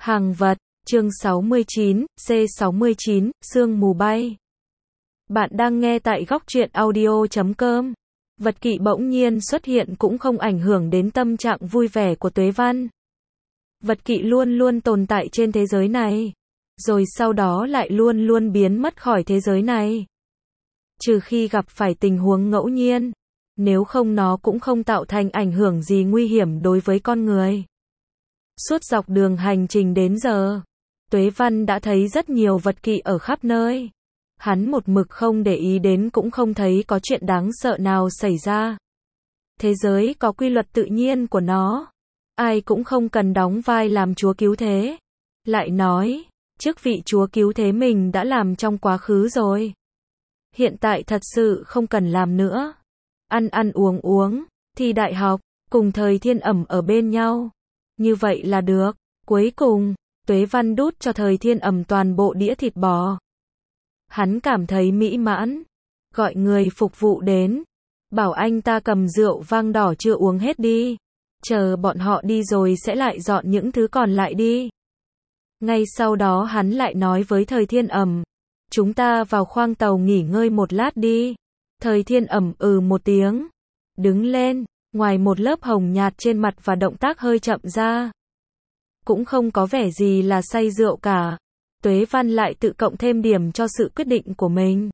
Hàng vật, chương 69, C69, sương mù bay. Bạn đang nghe tại góc truyện audio.com. Vật kỵ bỗng nhiên xuất hiện cũng không ảnh hưởng đến tâm trạng vui vẻ của Tuế Văn. Vật kỵ luôn luôn tồn tại trên thế giới này, rồi sau đó lại luôn luôn biến mất khỏi thế giới này. Trừ khi gặp phải tình huống ngẫu nhiên, nếu không nó cũng không tạo thành ảnh hưởng gì nguy hiểm đối với con người. Suốt dọc đường hành trình đến giờ, Tuế Văn đã thấy rất nhiều vật kỵ ở khắp nơi. Hắn một mực không để ý đến cũng không thấy có chuyện đáng sợ nào xảy ra. Thế giới có quy luật tự nhiên của nó. Ai cũng không cần đóng vai làm chúa cứu thế. Lại nói, chức vị chúa cứu thế mình đã làm trong quá khứ rồi. Hiện tại thật sự không cần làm nữa. Ăn uống, thi đại học, cùng Thời Thiên Ẩm ở bên nhau. Như vậy là được. Cuối cùng, Tuế Văn đút cho Thời Thiên Ẩm toàn bộ đĩa thịt bò. Hắn cảm thấy mỹ mãn. Gọi người phục vụ đến. Bảo anh ta cầm rượu vang đỏ chưa uống hết đi. Chờ bọn họ đi rồi sẽ lại dọn những thứ còn lại đi. Ngay sau đó hắn lại nói với Thời Thiên Ẩm. Chúng ta vào khoang tàu nghỉ ngơi một lát đi. Thời Thiên Ẩm một tiếng. Đứng lên, ngoài một lớp hồng nhạt trên mặt và động tác hơi chậm ra. Cũng không có vẻ gì là say rượu cả. Tuế Văn lại tự cộng thêm điểm cho sự quyết định của mình.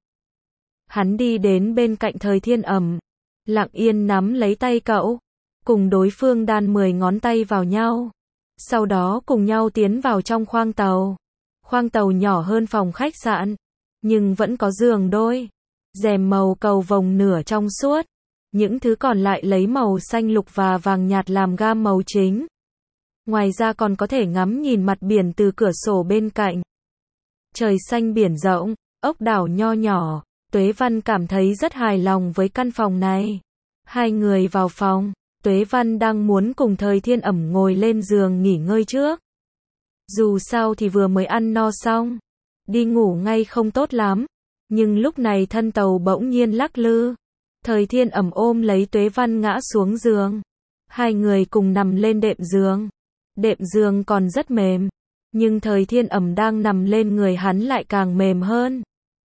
Hắn đi đến bên cạnh Thời Thiên Ẩm. Lặng yên nắm lấy tay cậu. Cùng đối phương đan 10 ngón tay vào nhau. Sau đó cùng nhau tiến vào trong khoang tàu. Khoang tàu nhỏ hơn phòng khách sạn. Nhưng vẫn có giường đôi. Rèm màu cầu vồng nửa trong suốt. Những thứ còn lại lấy màu xanh lục và vàng nhạt làm gam màu chính. Ngoài ra còn có thể ngắm nhìn mặt biển từ cửa sổ bên cạnh. Trời xanh biển rộng, ốc đảo nho nhỏ. Tuế Văn cảm thấy rất hài lòng với căn phòng này. Hai người vào phòng. Tuế Văn đang muốn cùng Thời Thiên Ẩm ngồi lên giường nghỉ ngơi trước. Dù sao thì vừa mới ăn no xong. Đi ngủ ngay không tốt lắm. Nhưng lúc này thân tàu bỗng nhiên lắc lư. Thời Thiên Ẩm ôm lấy Tuế Văn ngã xuống giường. Hai người cùng nằm lên đệm giường. Đệm giường còn rất mềm. Nhưng Thời Thiên Ẩm đang nằm lên người hắn lại càng mềm hơn.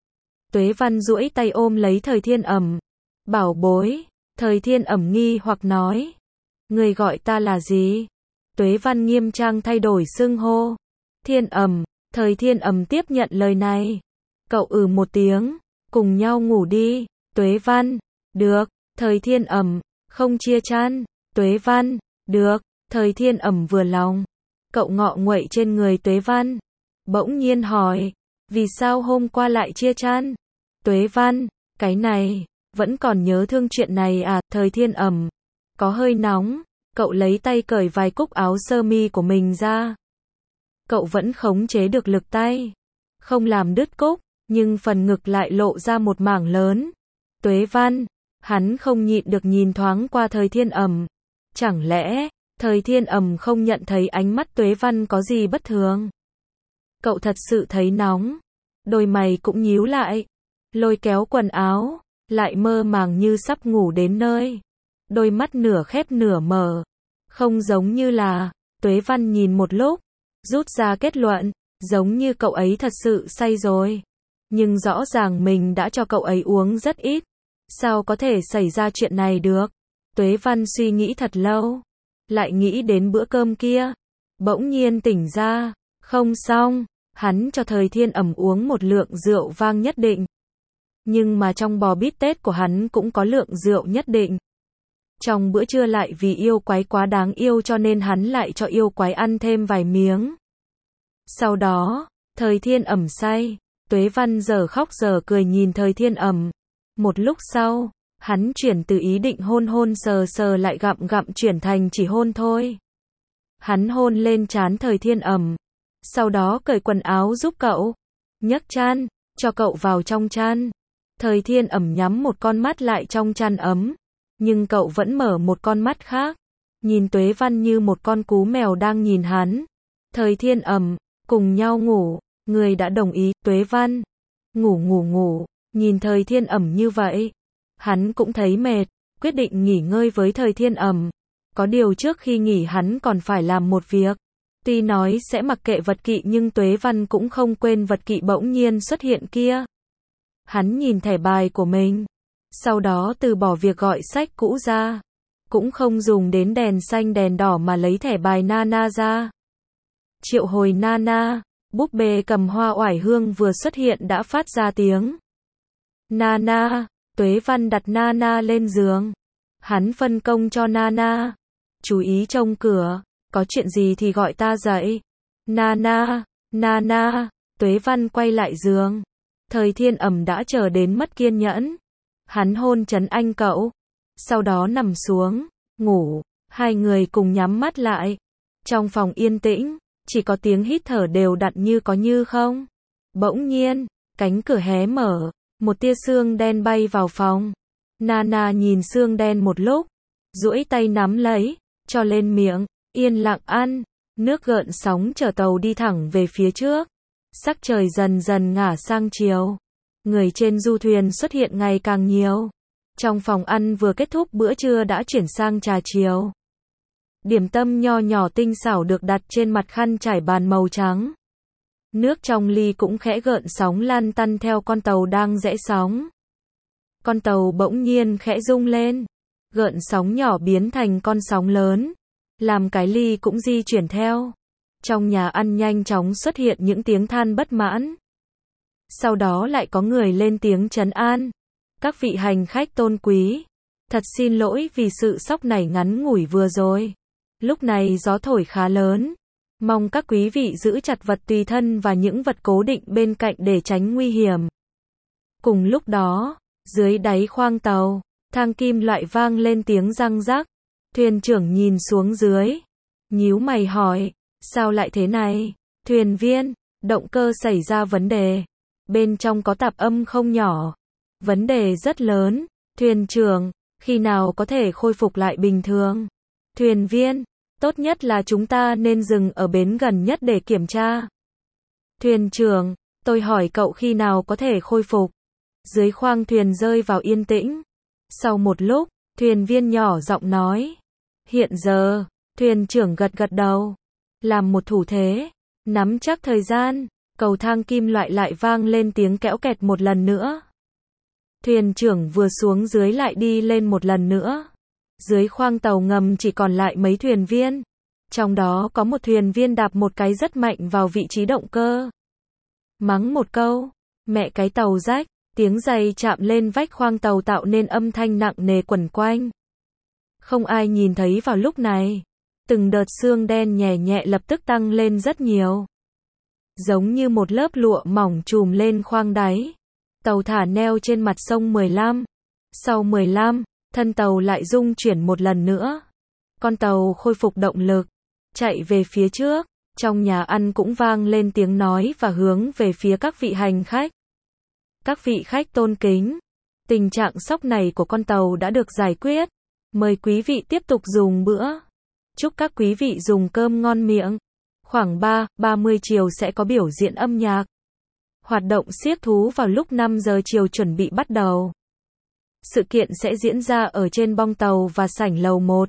Tuế Văn duỗi tay ôm lấy Thời Thiên Ẩm. Bảo bối. Thời Thiên Ẩm nghi hoặc nói. Người gọi ta là gì? Tuế Văn nghiêm trang thay đổi xưng hô. Thiên Ẩm. Thời Thiên Ẩm tiếp nhận lời này. Cậu một tiếng. Cùng nhau ngủ đi. Tuế Văn. Được. Thời Thiên Ẩm. Không chia chăn. Tuế Văn. Được. Thời Thiên Ẩm vừa lòng. Cậu ngọ nguậy trên người Tuế Văn. Bỗng nhiên hỏi. Vì sao hôm qua lại chia chăn? Tuế Văn. Cái này. Vẫn còn nhớ thương chuyện này à? Thời Thiên Ẩm. Có hơi nóng. Cậu lấy tay cởi vài cúc áo sơ mi của mình ra. Cậu vẫn khống chế được lực tay. Không làm đứt cúc. Nhưng phần ngực lại lộ ra một mảng lớn. Tuế Văn. Hắn không nhịn được nhìn thoáng qua Thời Thiên Ẩm. Chẳng lẽ, Thời Thiên Ẩm không nhận thấy ánh mắt Tuế Văn có gì bất thường? Cậu thật sự thấy nóng. Đôi mày cũng nhíu lại. Lôi kéo quần áo. Lại mơ màng như sắp ngủ đến nơi. Đôi mắt nửa khép nửa mở. Không giống như là. Tuế Văn nhìn một lúc. Rút ra kết luận. Giống như cậu ấy thật sự say rồi. Nhưng rõ ràng mình đã cho cậu ấy uống rất ít. Sao có thể xảy ra chuyện này được? Tuế Văn suy nghĩ thật lâu. Lại nghĩ đến bữa cơm kia. Bỗng nhiên tỉnh ra. Không xong. Hắn cho Thời Thiên Ẩm uống một lượng rượu vang nhất định. Nhưng mà trong bò bít tết của hắn cũng có lượng rượu nhất định. Trong bữa trưa lại vì yêu quái quá đáng yêu cho nên hắn lại cho yêu quái ăn thêm vài miếng. Sau đó, Thời Thiên Ẩm say. Tuế Văn giờ khóc giờ cười nhìn Thời Thiên Ẩm. Một lúc sau, hắn chuyển từ ý định hôn sờ sờ lại gặm chuyển thành chỉ hôn thôi. Hắn hôn lên trán Thời Thiên Ẩm. Sau đó cởi quần áo giúp cậu. Nhấc chăn, cho cậu vào trong chăn. Thời Thiên Ẩm nhắm một con mắt lại trong chăn ấm. Nhưng cậu vẫn mở một con mắt khác. Nhìn Tuế Văn như một con cú mèo đang nhìn hắn. Thời Thiên Ẩm, cùng nhau ngủ. Người đã đồng ý. Tuế Văn. Ngủ. Nhìn Thời Thiên Ẩm như vậy. Hắn cũng thấy mệt. Quyết định nghỉ ngơi với Thời Thiên Ẩm. Có điều trước khi nghỉ hắn còn phải làm một việc. Tuy nói sẽ mặc kệ vật kỵ nhưng Tuế Văn cũng không quên vật kỵ bỗng nhiên xuất hiện kia. Hắn nhìn thẻ bài của mình. Sau đó từ bỏ việc gọi sách cũ ra. Cũng không dùng đến đèn xanh đèn đỏ mà lấy thẻ bài Nana ra. Triệu hồi Nana, búp bê cầm hoa oải hương vừa xuất hiện đã phát ra tiếng. Nana, Tuế Văn đặt Nana lên giường. Hắn phân công cho Nana. Chú ý trông cửa, có chuyện gì thì gọi ta dậy. Nana, Nana, Tuế Văn quay lại giường. Thời Thiên Ẩm đã chờ đến mất kiên nhẫn. Hắn hôn trấn anh cậu. Sau đó nằm xuống, ngủ. Hai người cùng nhắm mắt lại. Trong phòng yên tĩnh, chỉ có tiếng hít thở đều đặn như có như không. Bỗng nhiên, cánh cửa hé mở. Một tia sương đen bay vào phòng. Nana nhìn sương đen một lúc. Duỗi tay nắm lấy, cho lên miệng, yên lặng ăn. Nước gợn sóng chở tàu đi thẳng về phía trước. Sắc trời dần dần ngả sang chiều. Người trên du thuyền xuất hiện ngày càng nhiều. Trong phòng ăn vừa kết thúc bữa trưa đã chuyển sang trà chiều. Điểm tâm nho nhỏ tinh xảo được đặt trên mặt khăn trải bàn màu trắng. Nước trong ly cũng khẽ gợn sóng lan tăn theo con tàu đang rẽ sóng. Con tàu bỗng nhiên khẽ rung lên. Gợn sóng nhỏ biến thành con sóng lớn. Làm cái ly cũng di chuyển theo. Trong nhà ăn nhanh chóng xuất hiện những tiếng than bất mãn. Sau đó lại có người lên tiếng trấn an. Các vị hành khách tôn quý. Thật xin lỗi vì sự sốc nảy ngắn ngủi vừa rồi. Lúc này gió thổi khá lớn. Mong các quý vị giữ chặt vật tùy thân và những vật cố định bên cạnh để tránh nguy hiểm. Cùng lúc đó, dưới đáy khoang tàu, thang kim loại vang lên tiếng răng rắc. Thuyền trưởng nhìn xuống dưới. Nhíu mày hỏi, sao lại thế này? Thuyền viên, động cơ xảy ra vấn đề. Bên trong có tạp âm không nhỏ. Vấn đề rất lớn. Thuyền trưởng, khi nào có thể khôi phục lại bình thường? Thuyền viên, tốt nhất là chúng ta nên dừng ở bến gần nhất để kiểm tra. Thuyền trưởng, tôi hỏi cậu khi nào có thể khôi phục? Dưới khoang thuyền rơi vào yên tĩnh. Sau một lúc, thuyền viên nhỏ giọng nói. Hiện giờ, thuyền trưởng gật gật đầu. Làm một thủ thế. Nắm chắc thời gian. Cầu thang kim loại lại vang lên tiếng kẽo kẹt một lần nữa. Thuyền trưởng vừa xuống dưới lại đi lên một lần nữa. Dưới khoang tàu ngầm chỉ còn lại mấy thuyền viên. Trong đó có một thuyền viên đạp một cái rất mạnh vào vị trí động cơ. Mắng một câu. Mẹ cái tàu rách. Tiếng giày chạm lên vách khoang tàu tạo nên âm thanh nặng nề quẩn quanh. Không ai nhìn thấy vào lúc này. Từng đợt sương đen nhẹ nhẹ lập tức tăng lên rất nhiều. Giống như một lớp lụa mỏng trùm lên khoang đáy. Tàu thả neo trên mặt sông 15. Sau 15, thân tàu lại rung chuyển một lần nữa. Con tàu khôi phục động lực. Chạy về phía trước. Trong nhà ăn cũng vang lên tiếng nói và hướng về phía các vị hành khách. Các vị khách tôn kính. Tình trạng sốc này của con tàu đã được giải quyết. Mời quý vị tiếp tục dùng bữa. Chúc các quý vị dùng cơm ngon miệng. Khoảng 3:30 chiều sẽ có biểu diễn âm nhạc. Hoạt động xiếc thú vào lúc 5 giờ chiều chuẩn bị bắt đầu. Sự kiện sẽ diễn ra ở trên bong tàu và sảnh lầu 1.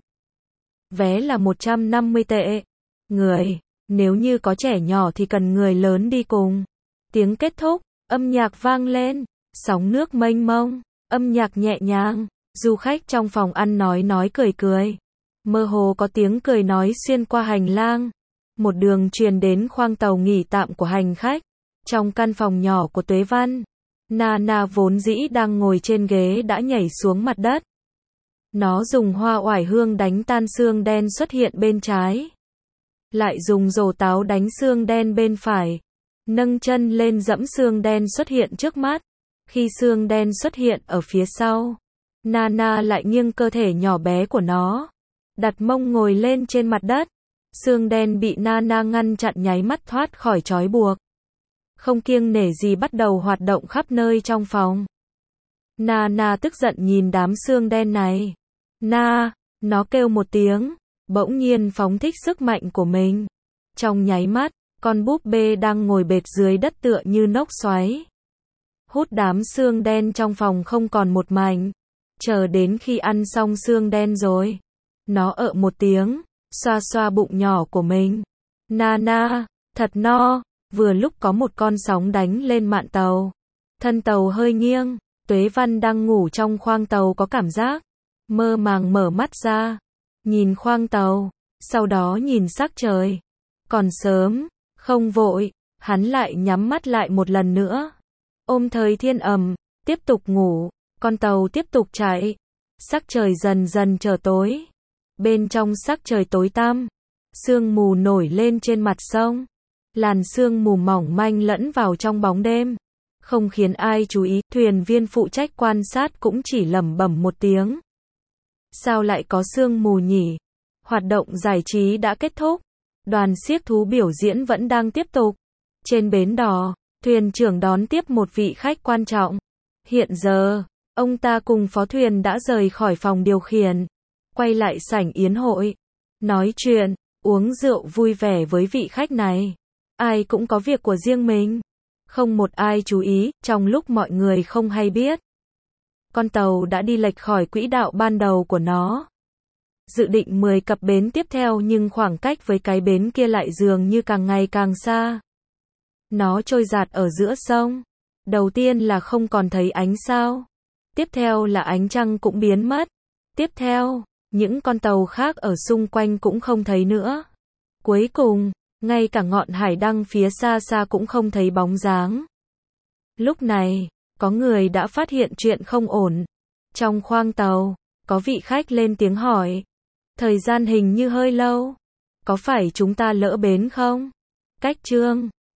Vé là 150 tệ. Người, nếu như có trẻ nhỏ thì cần người lớn đi cùng. Tiếng kết thúc, âm nhạc vang lên, sóng nước mênh mông, âm nhạc nhẹ nhàng. Du khách trong phòng ăn nói cười cười. Mơ hồ có tiếng cười nói xuyên qua hành lang. Một đường truyền đến khoang tàu nghỉ tạm của hành khách. Trong căn phòng nhỏ của Tuế Văn, Nana vốn dĩ đang ngồi trên ghế đã nhảy xuống mặt đất. Nó dùng hoa oải hương đánh tan xương đen xuất hiện bên trái. Lại dùng rổ táo đánh xương đen bên phải. Nâng chân lên dẫm xương đen xuất hiện trước mắt. Khi xương đen xuất hiện ở phía sau, Nana lại nghiêng cơ thể nhỏ bé của nó. Đặt mông ngồi lên trên mặt đất. Xương đen bị Nana ngăn chặn nháy mắt thoát khỏi trói buộc. Không kiêng nể gì bắt đầu hoạt động khắp nơi trong phòng. Nana tức giận nhìn đám xương đen này. Nó kêu một tiếng, bỗng nhiên phóng thích sức mạnh của mình. Trong nháy mắt, con búp bê đang ngồi bệt dưới đất tựa như nốc xoáy. Hút đám xương đen trong phòng không còn một mảnh. Chờ đến khi ăn xong xương đen rồi, nó ợ một tiếng, xoa xoa bụng nhỏ của mình. Na, thật no. Vừa lúc có một con sóng đánh lên mạn tàu. Thân tàu hơi nghiêng, Tuế Văn đang ngủ trong khoang tàu có cảm giác mơ màng mở mắt ra, nhìn khoang tàu, sau đó nhìn sắc trời. Còn sớm, không vội, hắn lại nhắm mắt lại một lần nữa. Ôm thời thiên ầm, tiếp tục ngủ, con tàu tiếp tục chạy. Sắc trời dần dần trở tối. Bên trong sắc trời tối tăm, sương mù nổi lên trên mặt sông. Làn sương mù mỏng manh lẫn vào trong bóng đêm, không khiến ai chú ý. Thuyền viên phụ trách quan sát cũng chỉ lẩm bẩm một tiếng. Sao lại có sương mù nhỉ? Hoạt động giải trí đã kết thúc. Đoàn xiếc thú biểu diễn vẫn đang tiếp tục. Trên bến đò, thuyền trưởng đón tiếp một vị khách quan trọng. Hiện giờ, ông ta cùng phó thuyền đã rời khỏi phòng điều khiển, quay lại sảnh yến hội, nói chuyện, uống rượu vui vẻ với vị khách này. Ai cũng có việc của riêng mình. Không một ai chú ý, trong lúc mọi người không hay biết. Con tàu đã đi lệch khỏi quỹ đạo ban đầu của nó. Dự định 10 cập bến tiếp theo nhưng khoảng cách với cái bến kia lại dường như càng ngày càng xa. Nó trôi dạt ở giữa sông. Đầu tiên là không còn thấy ánh sao. Tiếp theo là ánh trăng cũng biến mất. Tiếp theo, những con tàu khác ở xung quanh cũng không thấy nữa. Cuối cùng, ngay cả ngọn hải đăng phía xa xa cũng không thấy bóng dáng. Lúc này, có người đã phát hiện chuyện không ổn. Trong khoang tàu, có vị khách lên tiếng hỏi. Thời gian hình như hơi lâu. Có phải chúng ta lỡ bến không? Cách Trương